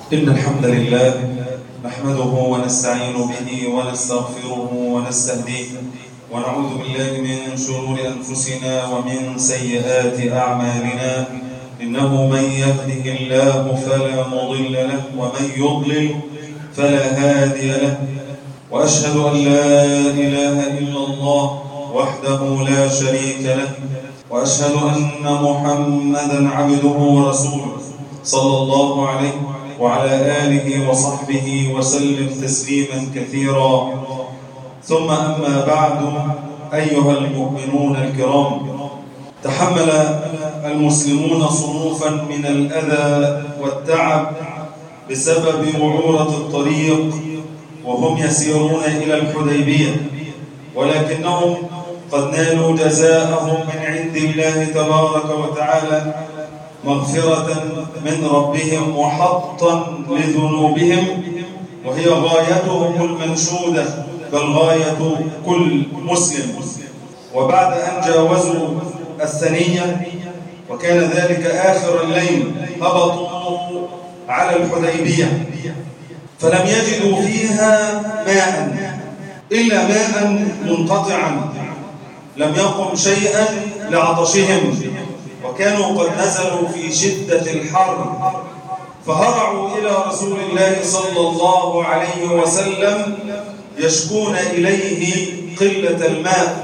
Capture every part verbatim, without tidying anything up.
إن الحمد لله نحمده ونستعين به ونستغفره ونستهديه ونعوذ بالله من شرور أنفسنا ومن سيئات أعمالنا إنه من يهده الله فلا مضل له ومن يضلل فلا هادي له وأشهد أن لا إله إلا الله وحده لا شريك له وأشهد أن محمدا عبده ورسوله صلى الله عليه وعلى آله وصحبه وسلم تسليما كثيرا. ثم أما بعد، أيها المؤمنون الكرام، تحمل المسلمون صنوفا من الأذى والتعب بسبب وعورة الطريق وهم يسيرون إلى الحديبية، ولكنهم قد نالوا جزاءهم من عند الله تبارك وتعالى، مغفرة من ربهم وحطا لذنوبهم، وهي غايتهم المنشودة بل غاية كل مسلم. وبعد أن جاوزوا الثنية وكان ذلك آخر الليل هبطوا على الحديبية، فلم يجدوا فيها ماء إلا ماء منقطعا لم يقم شيئا لعطشهم، وكانوا قد نزلوا في شدة الحر، فهرعوا إلى رسول الله صلى الله عليه وسلم يشكون إليه قلة الماء.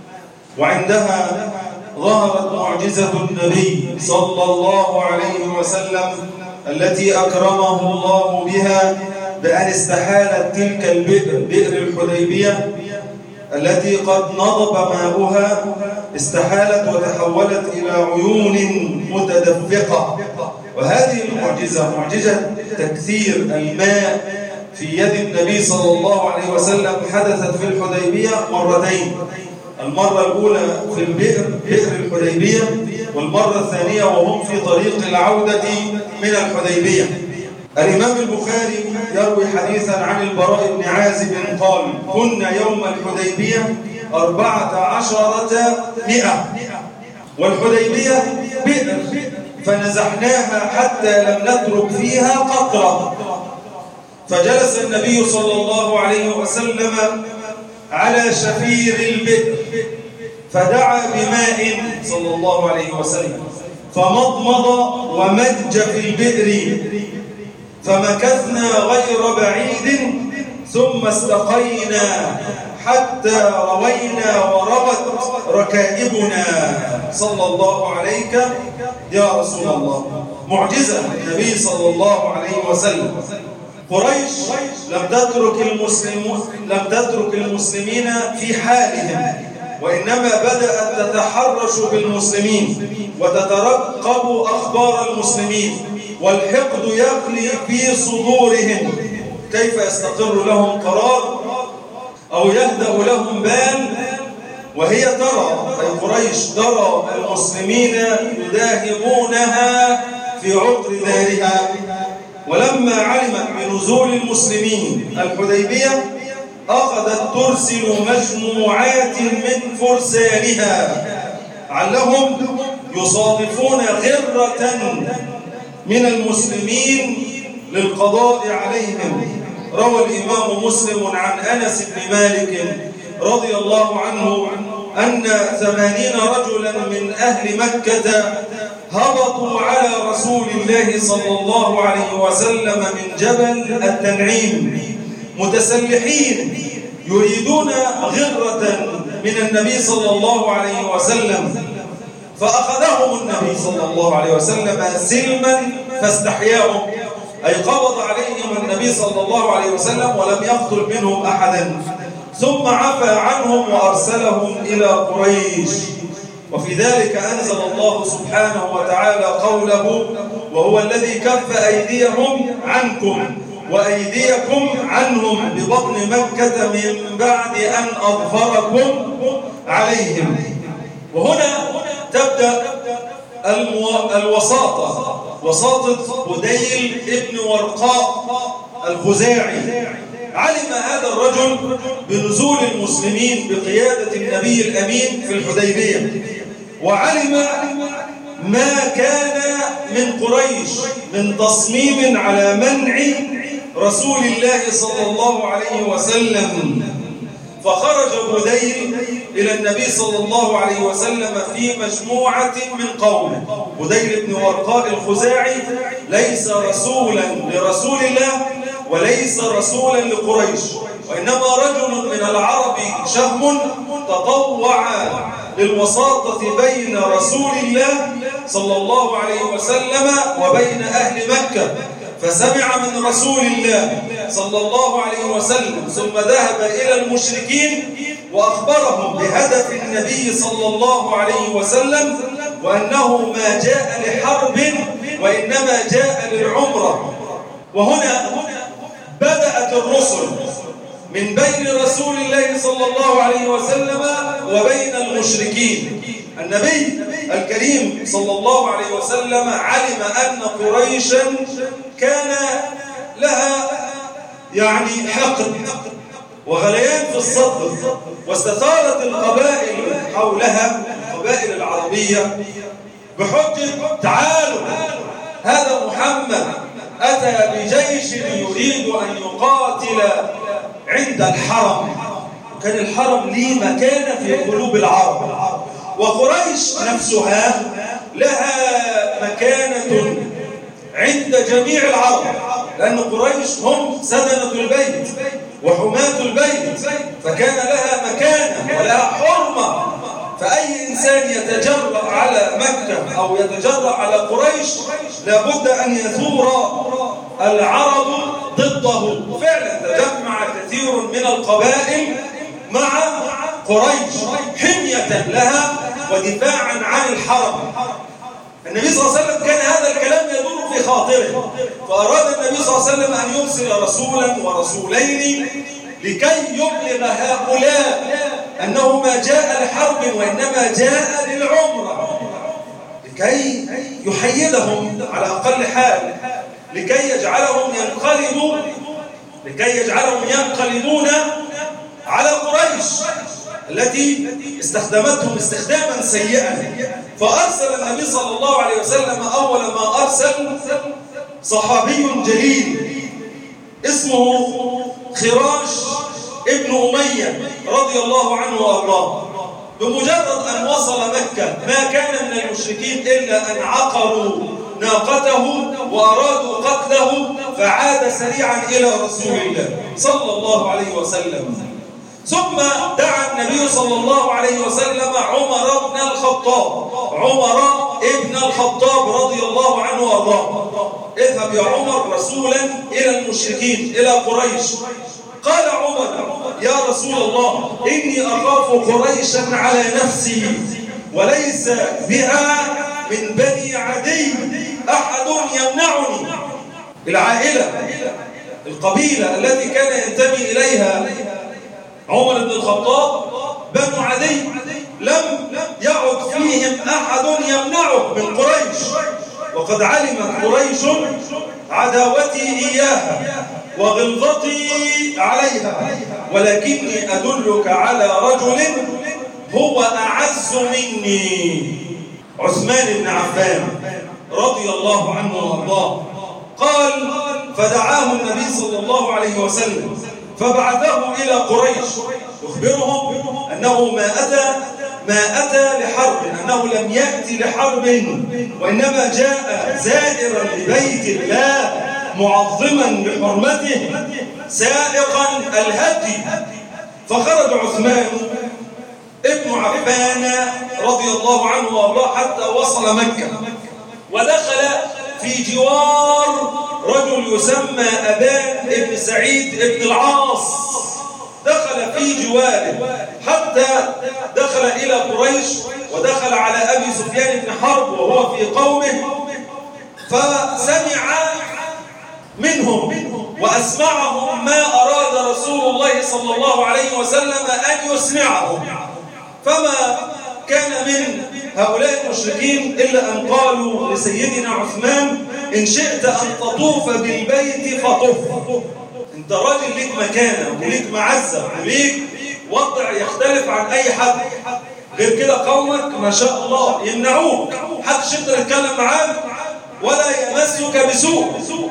وعندها ظهرت معجزة النبي صلى الله عليه وسلم التي أكرمه الله بها بأن استحالت تلك البئر، بئر الحديبية التي قد نضب ماؤها، استحالت وتحولت إلى عيون متدفقة. وهذه المعجزة معجزة تكثير الماء في يد النبي صلى الله عليه وسلم حدثت في الحديبية مرتين، المرة الأولى في البئر بئر الحديبية، والمرة الثانية وهم في طريق العودة من الحديبية. الإمام البخاري يروي حديثا عن البراء بن عازب قال: كنا يوم الحديبية أربعة عشرة مئة، والحديبية بئر فنزحناها حتى لم نترك فيها قطرة، فجلس النبي صلى الله عليه وسلم على شفير البئر فدعا بماء صلى الله عليه وسلم، فمضمض ومج في البئر، فمكثنا غير بعيد ثم استقينا حتى روينا وربت ركائبنا صلى الله عليك يا رسول الله. معجزة النبي صلى الله عليه وسلم. قريش لم تترك المسلمين لم تترك المسلمين في حالهم، وإنما بدأت تتحرش بالمسلمين وتترقب أخبار المسلمين، والحقد يغلي في صدورهم، كيف يستقر لهم قرار أو يهدأ لهم بال، وهي ترى أي قريش ترى المسلمين يداهمونها في عقر دارها. ولما علمت بنزول المسلمين الحديبية أخذت ترسل مجموعات من فرسانها علهم يصادفون غرة من المسلمين للقضاء عليهم. روى الإمام مسلم عن أنس بن مالك رضي الله عنه أن ثمانين رجلا من أهل مكة هبطوا على رسول الله صلى الله عليه وسلم من جبل التنعيم متسلحين يريدون غرة من النبي صلى الله عليه وسلم، فأخذهم النبي صلى الله عليه وسلم سلما فاستحياهم، أي قبض عليهم النبي صلى الله عليه وسلم ولم يقتل منهم أحدا، ثم عفى عنهم وأرسلهم إلى قريش. وفي ذلك أنزل الله سبحانه وتعالى قوله: وهو الذي كف أيديهم عنكم وأيديكم عنهم ببطن مكة من بعد أن أظفركم عليهم. وهنا تبدأ الوساطة، وساطة بديل ابن ورقاء الخزاعي. علم هذا الرجل بنزول المسلمين بقيادة النبي الأمين في الحديبية، وعلم ما كان من قريش من تصميم على منع رسول الله صلى الله عليه وسلم. فخرج بديل إلى النبي صلى الله عليه وسلم في مجموعة من قومه. بديل بن ورقاء الخزاعي ليس رسولا لرسول الله وليس رسولا لقريش، وإنما رجل من العرب شهم تطوع للوساطة بين رسول الله صلى الله عليه وسلم وبين أهل مكة، فسمع من رسول الله صلى الله عليه وسلم ثم ذهب إلى المشركين وأخبرهم بهدف النبي صلى الله عليه وسلم وأنه ما جاء لحرب وإنما جاء للعمرة. وهنا بدأت الرسل من بين رسول الله صلى الله عليه وسلم وبين المشركين. النبي الكريم صلى الله عليه وسلم علم أن قريشا كان لها يعني حقد وغليان في الصدر، واستثارت القبائل حولها القبائل العربية بحجة تعالوا هذا محمد أتى بجيش يريد أن يقاتل عند الحرم. كان الحرم ليه مكانة في قلوب العرب، وقريش نفسها لها مكانة عند جميع العرب، لأن قريش هم سدنة البيت وحماة البيت، فكان لها مكانة ولها حرمة. فأي إنسان يتجرأ على مكة أو يتجرأ على قريش لابد أن يثور العرب ضده. فعلا تجمع كثير من القبائل مع قريش حمية لها ودفاعا عن الحرم. النبي صلى الله عليه وسلم كان هذا الكلام يدور في خاطره، فأراد النبي صلى الله عليه وسلم أن يرسل رسولا ورسولين لكي يبلغ هؤلاء أنه ما جاء لحرب وإنما جاء للعمرة، لكي يحيدهم على أقل حال، لكي يجعلهم ينقلبوا لكي يجعلهم ينقلبون على قريش التي استخدمتهم استخداما سيئا. فأرسل النبي صلى الله عليه وسلم أول ما أرسل صحابي جليل اسمه خراش ابن أمية رضي الله عنه وأرضاه. بمجرد أن وصل مكة ما كان من المشركين إلا أن عقروا ناقته وأرادوا قتله، فعاد سريعا إلى رسول الله صلى الله عليه وسلم. ثم دعا النبي صلى الله عليه وسلم عمر بن الخطاب عمر ابن الخطاب رضي الله عنه وارضاه: اذهب يا عمر رسولا إلى المشركين إلى قريش. قال عمر: يا رسول الله، إني أخاف قريشا على نفسي وليس بها من بني عدي أحد يمنعني. العائلة القبيلة التي كان ينتمي إليها عمر بن الخطاب بنو عدي لم يعد فيهم أحد يمنعه من قريش، وقد علمت قريش عداوتي إياها وغلظتي عليها، ولكني أدلك على رجل هو أعز مني، عثمان بن عفان رضي الله عنه وارضاه. قال: فدعاه النبي صلى الله عليه وسلم فبعثه إلى قريش يخبرهم أنه ما أتى ما أتى لحرب، أنه لم يأتي لحرب وإنما جاء زائرا لبيت الله معظما لحرمته سائقا الهدي. فخرج عثمان ابن عفان رضي الله عنه وارضاه حتى وصل مكة، ودخل في جوار رجل يسمى أبان ابن سعيد ابن العاص. دخل في جواره حتى دخل إلى قريش ودخل على أبي سفيان بن حرب وهو في قومه، فسمع منهم وأسمعهم ما أراد رسول الله صلى الله عليه وسلم أن يسمعهم. فما كان من هؤلاء المشركين إلا أن قالوا لسيدنا عثمان: إن شئت أن تطوف بالبيت فطف، أنت راجل ليك مكانة وليك معزة وليك وضع يختلف عن أي حد، غير كده قومك ما شاء الله يمنعوك، محدش يقدر يتكلم معاك ولا يمسك بسوء.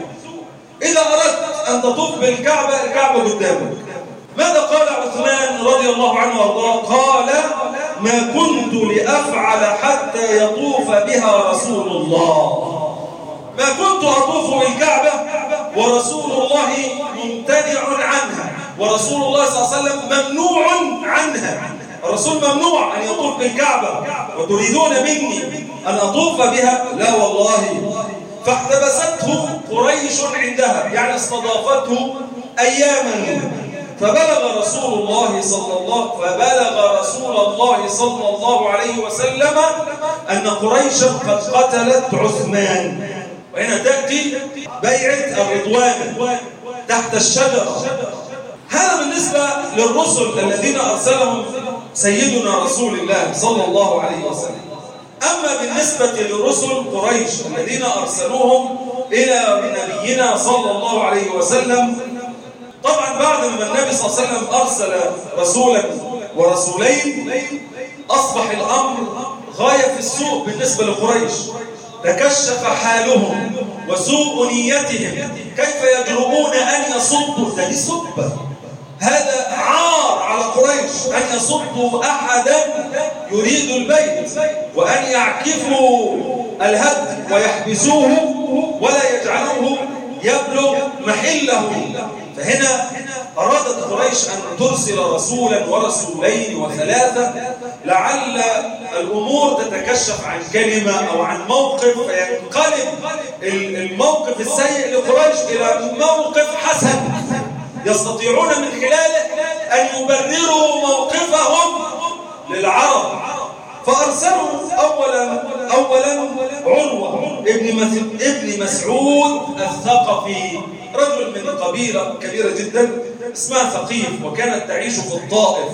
إذا أردت أن تطوف بالكعبة الكعبة قدامك. ماذا قال عثمان رضي الله عنه وارضاه؟ قال: ما كنت لأفعل حتى يطوف بها رسول الله. ما كنت أطوف بالكعبة ورسول الله ممتنع عنها، ورسول الله صلى الله عليه وسلم ممنوع عنها. الرسول ممنوع أن يطوف بالكعبة وتريدون مني أن أطوف بها؟ لا والله. فاحتبسته قريش عندها، يعني استضافته أياما. فبلغ رسول الله صلى الله فبلغ رسول الله صلى الله عليه وسلم أن قريشا قد قتلت عثمان. وهنا تأتي بيعة الرضوان تحت الشجرة. هذا بالنسبة للرسل الذين أرسلهم سيدنا رسول الله صلى الله عليه وسلم. أما بالنسبة للرسل قريش الذين أرسلوهم إلى نبينا صلى الله عليه وسلم، طبعا بعد ما النبي صلى الله عليه وسلم أرسل رسولا ورسولين أصبح الأمر غاية في السوء بالنسبة لقريش. تكشف حالهم وسوء نيتهم، كيف يجرؤون أن يصدوا؟ ده دي سبة، هذا عار على قريش أن يصدوا أحدا يريد البيت وأن يعكفوا الهد ويحبسوه ولا يجعلوه يبلغ محله. فهنا أرادت قريش أن ترسل رسولا ورسولين وثلاثة لعل الأمور تتكشف عن كلمة أو عن موقف، فينقلب الموقف السيء لقريش إلى موقف حسن يستطيعون من خلاله أن يبرروا موقفهم للعرب. فأرسلوا أولا أولا عروة ابن ابن مسعود الثقفي، رجل من قبيلة كبيرة جدا اسمها ثقيف وكانت تعيش في الطائف.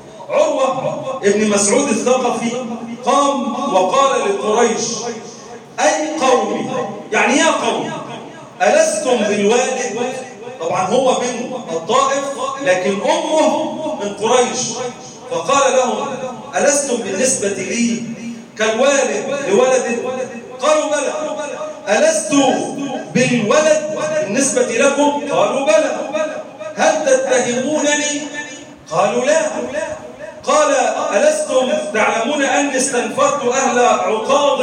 عروة ابن مسعود الثقفي قام وقال لقريش: أي قومي، يعني يا قوم، ألستم بالوالد؟ طبعا هو من الطائف لكن أمه من قريش. فقال لهم: ألستم بالنسبة لي كالوالد لولد؟ قالوا بلى. ألست بالولد بالنسبة لكم؟ قالوا بلى. هل تتهمونني؟ قالوا لا. قال: ألستم تعلمون أني استنفرت أهل عقاض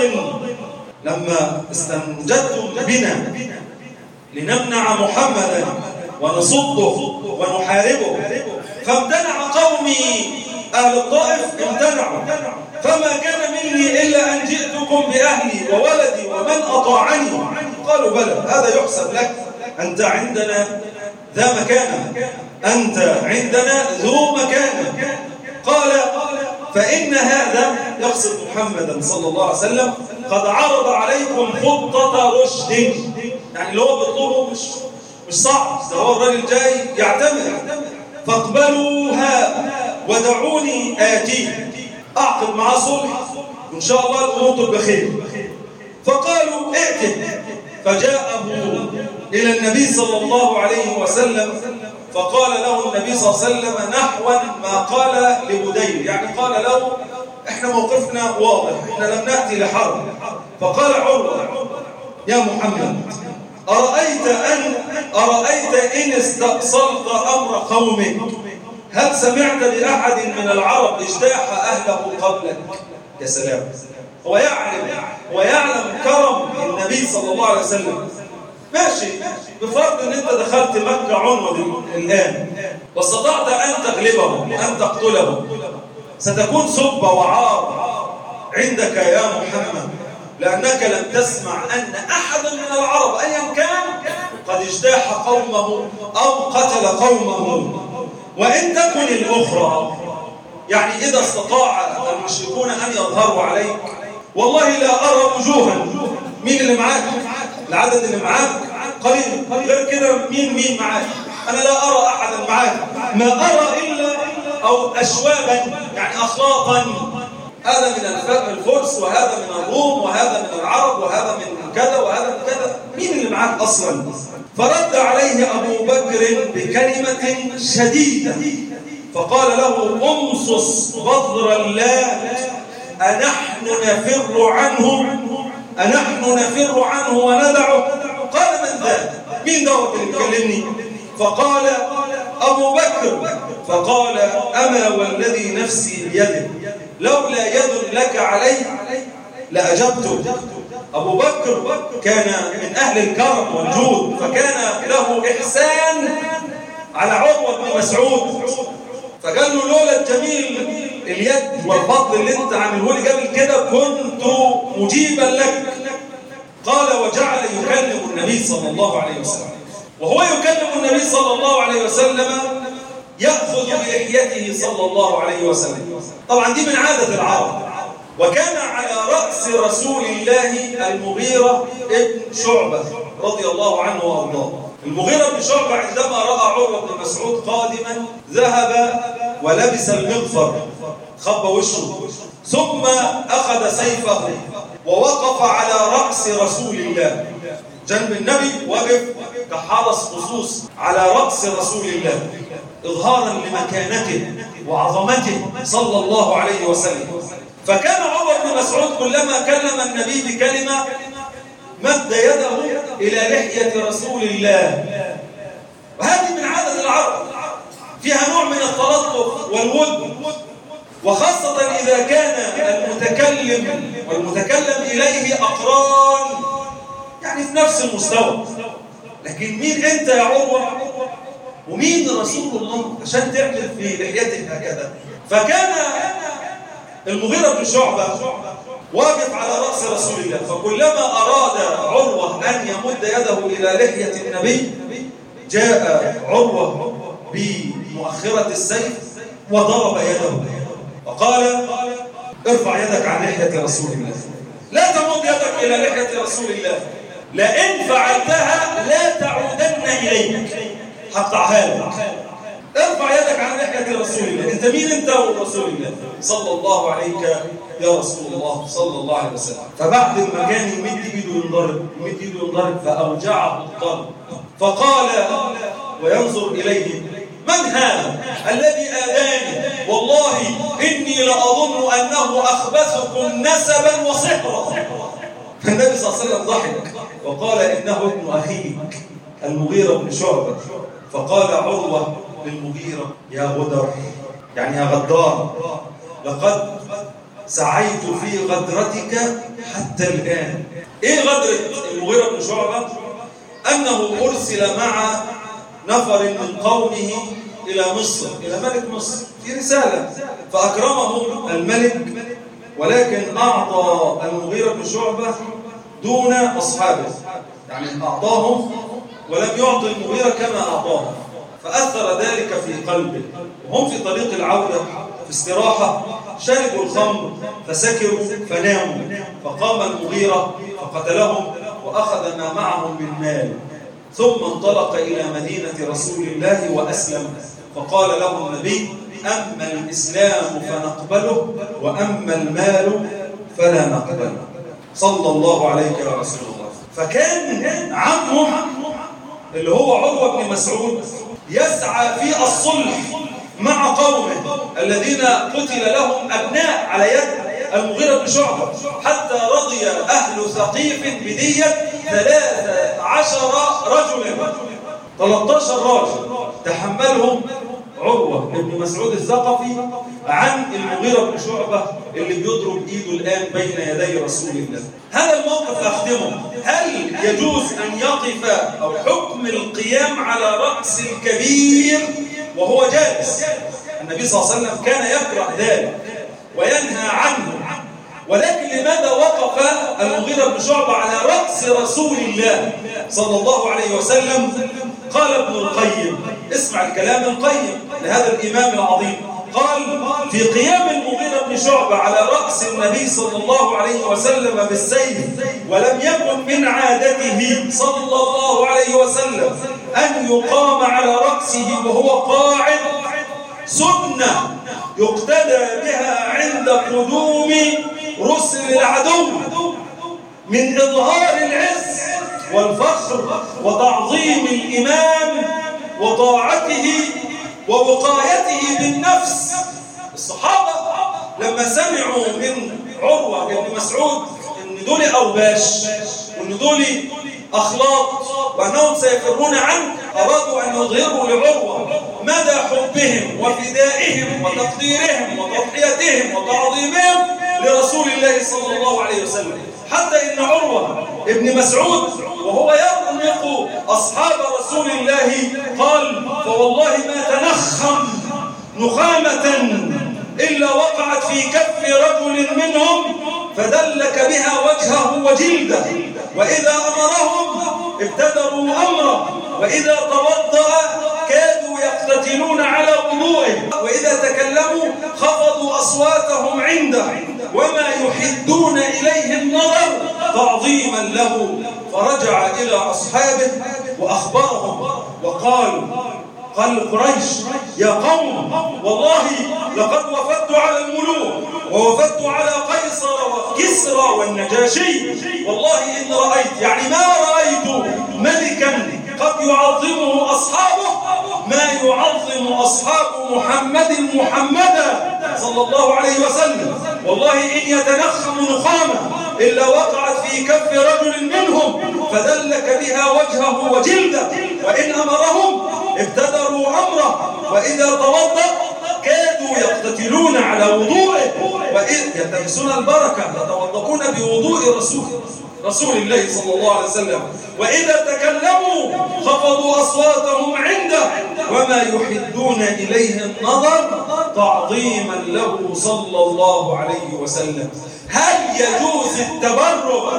لما استنجدتم بنا لنمنع محمدا ونصده ونحاربه، فامتنع قومي أهل الطائف، امتنعوا، فما كان مني إلا أن جئتكم بأهلي وولدي ومن أطاعني. قالوا بلى، هذا يحسب لك، أنت عندنا ذا مكانة، أنت عندنا ذو مكانة. قال: فإن هذا، يقصد محمدا صلى الله عليه وسلم، قد عرض عليكم خطة رشد. يعني اللي هو بيطلبه مش مش صعب، ده هو الراجل جاي يعتمر، فاقبلوها ودعوني آتيه، أعقد معاه صلح وإن شاء الله الأمور تبقى خير. فقالوا: ائتي. فجاءه إلى النبي صلى الله عليه وسلم فقال له النبي صلى الله عليه وسلم نحوا ما قال لبديل، يعني قال له: احنا موقفنا واضح، احنا لم نأتي لحرب. فقال عروة: يا محمد، أرأيت أن أرأيت إن استأصلت أمر قومك، هل سمعت بأحد من العرب اجتاح أهله قبلك؟ يا سلام، هو يعلم ويعلم كرم النبي صلى الله عليه وسلم. ماشي، بفرض ان انت دخلت مكة عنوة الآن واستطعت أن تغلبهم وأن تقتلهم، ستكون سبة وعار عندك يا محمد، لأنك لم تسمع أن أحدا من العرب أيا كان قد اجتاح قومه أو قتل قومه. وإن تكن الأخرى، يعني إذا استطاع المشركون أن يظهروا عليك، والله لا أرى وجوها. مين اللي معاك؟ العدد اللي معاك قليل، غير كده مين مين معاك؟ أنا لا أرى أحدا معاك، ما أرى إلا أو أشوابا، يعني أخلاطا، هذا من الفرس وهذا من الروم وهذا من العرب وهذا من كذا وهذا من كذا، مين اللي معاك أصلا؟ فرد عليه أبو بكر بكلمة شديدة فقال له: أمصص بذر اللات، أنحن نفر عنهم أنحن نفر عنه وندعه؟ قال من ذا؟ مين دوت اللي بيكلمني؟ فقال أبو بكر. فقال أما والذي نفسي بيده لولا يد لك علي لأجبته. أبو بكر كان من أهل الكرم والجود، فكان له إحسان على عروة بن مسعود، فقال له لولا الجميل اليد والفضل اللي انت عامله لي قبل كده كنت مجيبا لك. قال وجعل يكلم النبي صلى الله عليه وسلم، وهو يكلم النبي صلى الله عليه وسلم يأخذ بلحيته صلى الله عليه وسلم. طبعا دي من عادة العرب. وكان على رأس رسول الله المغيرة ابن شعبة رضي الله عنه وارضاه. المغيرة بن شعبة عندما رأى عروة بن مسعود قادما ذهب ولبس المغفر، خب وشه، ثم أخذ سيفه ووقف على رأس رسول الله جنب النبي، وقف كحرس خصوص على رأس رسول الله إظهارا لمكانته وعظمته صلى الله عليه وسلم. فكان عمر بن مسعود كلما كلم النبي بكلمة مد يده إلى لحية رسول الله. وهذه من عادة العرب، فيها نوع من التلطف والود، وخاصة إذا كان المتكلم والمتكلم إليه أقران، يعني في نفس المستوى. لكن مين أنت يا عروة ومين رسول الله عشان تعمل في لحيتك هكذا؟ فكان المغيرة بن شعبة واقف على رأس رسول الله، فكلما أراد عروة أن يمد يده إلى لحية النبي جاء عروة بمؤخرة السيف وضرب يده وقال ارفع يدك عن لحية رسول الله، لا تمد يدك إلى لحية رسول الله، لئن فعلتها لا تعودن إليك، هقطعها لك. ارفع يدك عن لحية رسول الله. انت مين انت ورسول الله صلى الله عليك يا رسول الله صلى الله عليه وسلم. فبعد ما كان يمد ايده ينضرب يمد ايده ينضرب فأوجعه الضرب، فقال وينظر إليه من هذا الذي آذاني؟ والله إني لأظن أنه أخبثكم نسبا وصهرا. فالنبي صلى الله عليه وسلم ضحك وقال إنه ابن أخيك المغيرة بن شعبة. فقال عروة للمغيرة يا غدر، يعني يا غدار، لقد سعيت في غدرتك حتى الآن. إيه غدرة المغيرة بن شعبة؟ أنه أرسل مع نفر من قومه إلى مصر، إلى ملك مصر في رسالة، فأكرمهم الملك، ولكن أعطى المغيرة بن شعبة دون أصحابه، يعني أعطاهم ولم يعطي المغيرة كما أعطاهم، فأثر ذلك في قلبه. وهم في طريق العودة في استراحة شربوا الخمر فسكروا فناموا، فقام المغيرة فقتلهم وأخذ ما معهم من مال، ثم انطلق إلى مدينة رسول الله وأسلم. فقال له النبي أما الإسلام فنقبله وأما المال فلا نقبله صلى الله عليك يا رسول الله. فكان عمه اللي هو عروة بن مسعود يسعى في الصلح مع قومه الذين قتل لهم أبناء على يد المغيرة بن شعبة، حتى رضي أهل ثقيف بدية ثلاثة عشر رجلا، ثلاثة عشر راجل تحملهم عروة بن مسعود الثقفي عن المغيرة بن شعبة اللي بيضرب ايده الآن بين يدي رسول الله. هذا الموقف أختمه، هل يجوز أن يقف أو حكم القيام على رأس الكبير وهو جالس؟ النبي صلى الله عليه وسلم كان يكره ذلك وينهى عنه، ولكن لماذا وقف المغيرة بن شعبة على رأس رسول الله صلى الله عليه وسلم؟ قال ابن القيم، اسمع الكلام القيم لهذا الإمام العظيم، قال في قيام المغيرة بن شعبة على رأس النبي صلى الله عليه وسلم بالسيف، ولم يكن من عادته صلى الله عليه وسلم أن يقام على رأسه وهو قاعد، سنة يقتدى بها عند قدوم رسل العدو من إظهار العز والفخر وتعظيم الإمام وطاعته ووقايته بالنفس. الصحابة لما سمعوا من عروة بن مسعود أن دول أوباش وإن دول أخلاق وأنهم سيفرون عنه، أرادوا أن يظهروا لعروة مدى حبهم وفدائهم وتقديرهم وتضحيتهم وتعظيمهم لرسول الله صلى الله عليه وسلم، حتى إن عروة ابن مسعود وهو يرمق أصحاب رسول الله قال: فوالله ما تنخم نخامة إلا وقعت في كف رجل منهم فدلك بها وجهه وجلده، وإذا أمرهم ابتدروا أمره، وإذا توضأ كادوا يقتتلون على وضوئه، وإذا تكلموا خفضوا أصواتهم عنده، وما يحدون إليه النظر تعظيما له. فرجع إلى أصحابه وأخبرهم وقال: قال قريش: يا قوم والله لقد وفدت على الملوك ووفدت على قيصر وكسرى والنجاشي، والله إن رأيت، يعني ما رأيت ملكا قد يعظمه أصحابه ما يعظم أصحاب محمد محمدا صلى الله عليه وسلم، والله إن يتنخم نخامة إلا وقعت في كف رجل منهم فدلك بها وجهه وجلده، وإن أمرهم ابتدروا أمره، وإذا توضأ كادوا يقتتلون على وضوئه، وإذ يلتمسون البركة يتوضؤون بوضوء رسول رسول الله صلى الله عليه وسلم، وإذا تكلموا خفضوا أصواتهم عنده، وما يحدون إليه النظر تعظيما له صلى الله عليه وسلم. هل يجوز التبرك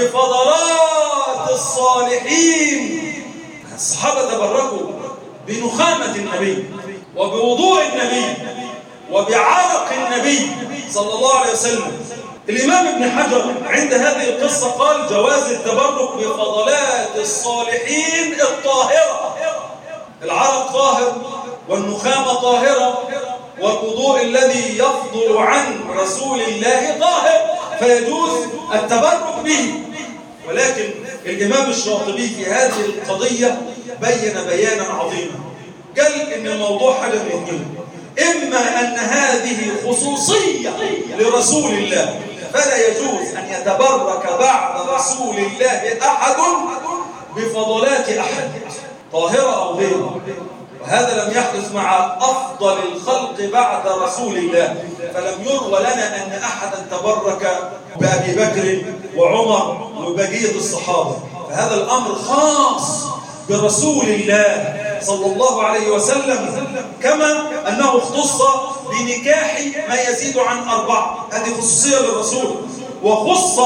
بفضلات الصالحين؟ الصحابة تبركوا بنخامة النبي وبوضوء النبي وبعرق النبي صلى الله عليه وسلم. الإمام ابن حجر عند هذه القصة قال: جواز التبرك بفضلات الصالحين الطاهرة. العرق طاهر والنخامة طاهرة والوضوء الذي يفضل عن رسول الله طاهر، فيجوز التبرك به. ولكن الإمام الشاطبي في هذه القضية بين بيانا عظيما، قال إن الموضوع حاجة من اثنين: إما أن هذه خصوصية لرسول الله فلا يجوز أن يتبرك بعد رسول الله أحد بفضلات أحد طاهرة أو غيره، وهذا لم يحدث مع أفضل الخلق بعد رسول الله، فلم يروى لنا أن أحدا تبرك بأبي بكر وعمر وبقية الصحابة، فهذا الأمر خاص برسول الله صلى الله عليه وسلم، كما أنه اختص بنكاح ما يزيد عن أربعة، هذه خصوصية للرسول، وخص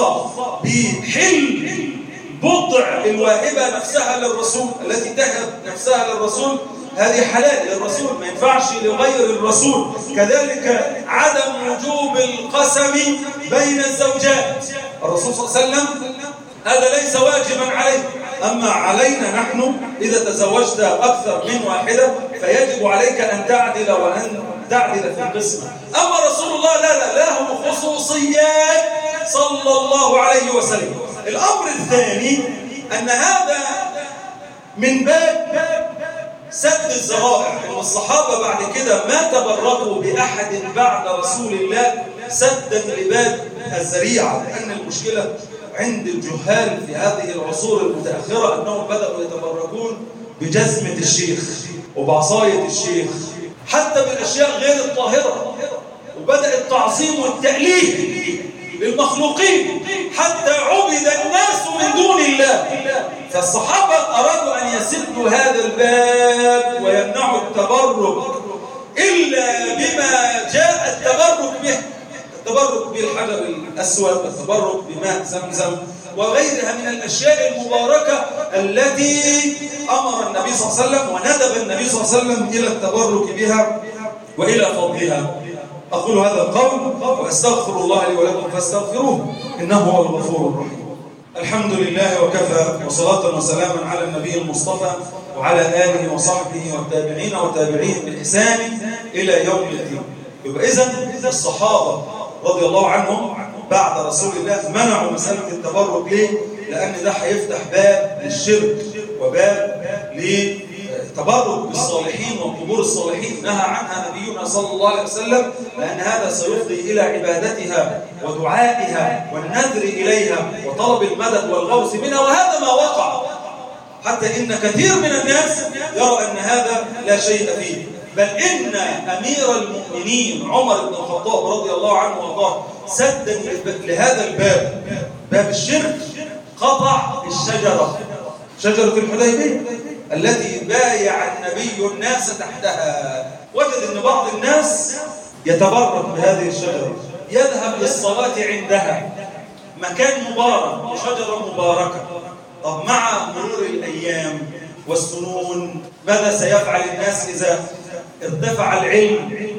بحل بضع الواهبة نفسها للرسول، التي تهب نفسها للرسول هذه حلال للرسول، ما ينفعش لغير الرسول. كذلك عدم وجوب القسم بين الزوجات، الرسول صلى الله عليه وسلم هذا ليس واجبا عليه، أما علينا نحن إذا تزوجت أكثر من واحدة فيجب عليك أن تعدل وأن تعدل في القسمة. أما رسول الله لا لا له خصوصيات صلى الله عليه وسلم. الأمر الثاني أن هذا من باب سد الذرائع، إن الصحابة بعد كده ما تبركوا بأحد بعد رسول الله سدا لباب الذريعة، لأن المشكلة عند الجهال في هذه العصور المتأخرة أنهم بدأوا يتبركون بجزمة الشيخ وبعصاية الشيخ حتى بالأشياء غير الطاهرة، وبدأ التعظيم والتأليه للمخلوقين حتى عبد الناس من دون الله. فالصحابة أرادوا أن يسدوا هذا الباب ويمنعوا التبرك إلا بما جاء التبرك به، التبرك بالحجر الأسود، التبرك بماء زمزم وغيرها من الأشياء المباركة التي أمر النبي صلى الله عليه وسلم وندب النبي صلى الله عليه وسلم إلى التبرك بها وإلى فضلها. أقول هذا القول وأستغفر الله لي ولكم فاستغفروه إنه هو الغفور الرحيم. الحمد لله وكفى، وصلاة وسلاما على النبي المصطفى وعلى آله وصحبه والتابعين وتابعين بالإحسان إلى يوم الدين. يبقى إذن الصحابة رضي الله عنهم بعد رسول الله منعوا مسألة التبرك. ليه؟ لأن ده هيفتح باب للشرك وباب التبرك بالصالحين وقبور الصالحين نهى عنها نبينا صلى الله عليه وسلم، لأن هذا سيفضي إلى عبادتها ودعائها والنذر إليها وطلب المدد والغوث منها، وهذا ما وقع، حتى إن كثير من الناس يرى أن هذا لا شيء فيه. بل إن أمير المؤمنين عمر بن الخطاب رضي الله عنه وارضاه سدا لهذا الباب، باب الشرك، قطع الشجرة، شجرة الحديبية التي بايع النبي الناس تحتها. وجد أن بعض الناس يتبرك بهذه الشجرة، يذهب للصلاة عندها، مكان مبارك وشجرة مباركة. طب مع مرور الأيام والسنون ماذا سيفعل الناس إذا ارتفع العلم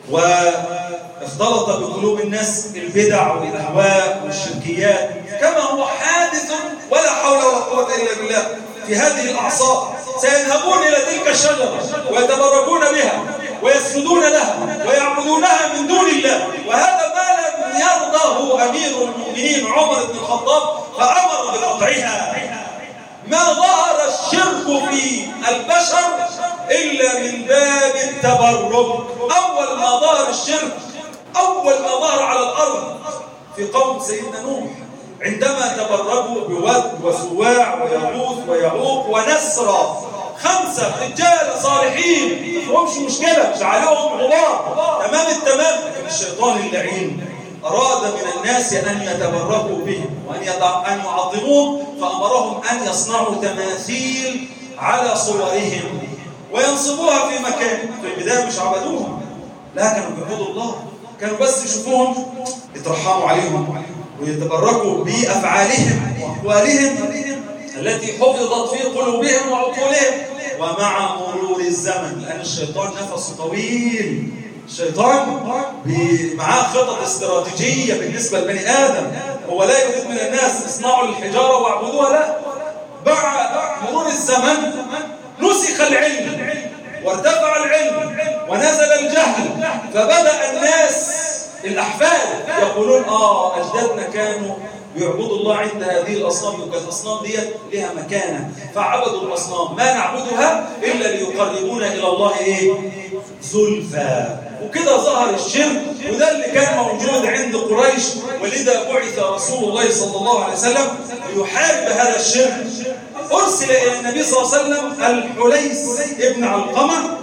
واختلط بقلوب الناس البدع والأهواء والشركيات، كما هو حادث ولا حول ولا قوة إلا بالله في هذه الأعصار؟ سيذهبون إلى تلك الشجرة ويتبركون بها ويسجدون لها ويعبدونها من دون الله، وهذا ما لم يرضاه أمير المؤمنين عمر بن الخطاب فأمر بقطعها. ما ظهر الشرك في البشر إلا من باب التبرك. أول ما ظهر الشرك، أول ما ظهر على الأرض في قوم سيدنا نوح، عندما تبركوا بود وسواع ويغوث ويعوق ونسرى، خمسة رجال صالحين مفهومش مشكلة، مش عليهم غبار تمام التمام. لكن الشيطان اللعين أراد من الناس أن يتبركوا بهم وأن يعظموهم، فأمرهم أن يصنعوا تماثيل على صورهم وينصبوها في مكان. في البداية مش عبدوهم، لا، كانوا بيعبدوا الله، كانوا بس يشوفوهم يترحموا عليهم ويتبركوا بأفعالهم وأقوالهم التي حفظت في قلوبهم وعقولهم. ومع مرور الزمن، لأن الشيطان نفسه طويل، الشيطان معاه خطط استراتيجية بالنسبة لبني آدم، هو لا يريد من الناس اصنعوا الحجارة واعبدوها، لا. بعد مرور الزمن نسخ العلم وارتفع العلم ونزل الجهل، فبدأ الناس الأحفاد يقولون آه أجدادنا كانوا بيعبدوا الله عند هذه الأصنام، وكانت الأصنام دي لها مكانة فعبدوا الأصنام، ما نعبدها إلا ليقربونا إلى الله إيه؟ زلفى. وكده ظهر الشرك، وده اللي كان موجود عند قريش، ولذا بعث رسول الله صلى الله عليه وسلم ليحارب هذا الشرك. أرسل إلى النبي صلى الله عليه وسلم الحليس ابن علقمة،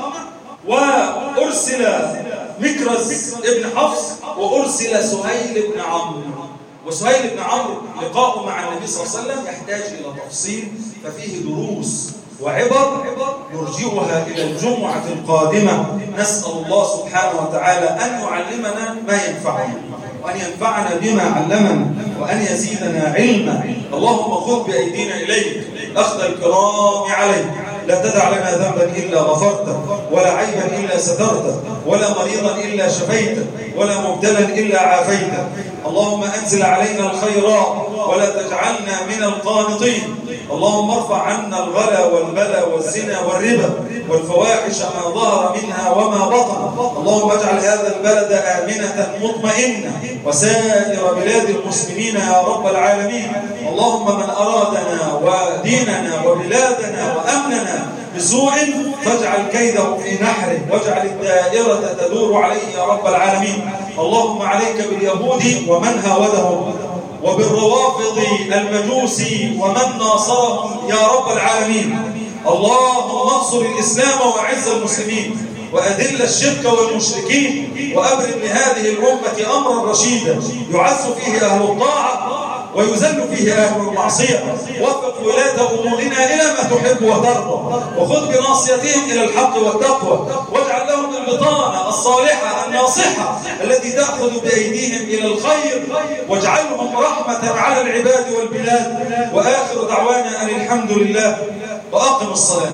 وأرسل مكرز ابن حفص، وأرسل سهيل بن عمرو. وسهيل بن عمرو لقاءه مع النبي صلى الله عليه وسلم يحتاج إلى تفصيل، ففيه دروس وعبر نرجعها إلى الجمعة القادمة. نسأل الله سبحانه وتعالى أن يعلمنا ما ينفعنا، وأن ينفعنا بما علمنا، وأن يزيدنا علما. اللهم خذ بأيدينا إليك أخذ الكرام عليك، لا تدع لنا ذنبا إلا غفرته، ولا عيبا إلا سترته، ولا مريضا إلا شفيته، ولا مبتلا إلا عافيته. اللهم أنزل علينا الخيرات ولا تجعلنا من القانطين. اللهم ارفع عنا الغلا والبلا والزنا والربا والفواحش ما ظهر منها وما بطن. اللهم اجعل هذا البلد آمنة مطمئنة وسائر بلاد المسلمين يا رب العالمين. اللهم من أرادنا وديننا وبلادنا وأمننا بسوء فاجعل كيده في نحره، واجعل الدائرة تدور عليه يا رب العالمين. اللهم عليك باليهود ومن هاودهم، وبالروافض المجوسي ومن ناصرهم يا رب العالمين. اللهم انصر الإسلام وأعز المسلمين، وأذل الشرك والمشركين، وأبرم لهذه الأمة أمرا رشيدا يعز فيه أهل الطاعة ويذل فيه أهل المعصية. وفق ولاة أمورنا إلى ما تحب وترضى، وخذ بناصيتهم إلى الحق والتقوى، واجعل لهم البطانة الصالحة الناصحة التي تأخذ بأيديهم إلى الخير، واجعلهم رحمة على العباد والبلاد. وآخر دعوانا أن الحمد لله، وأقم الصلاة.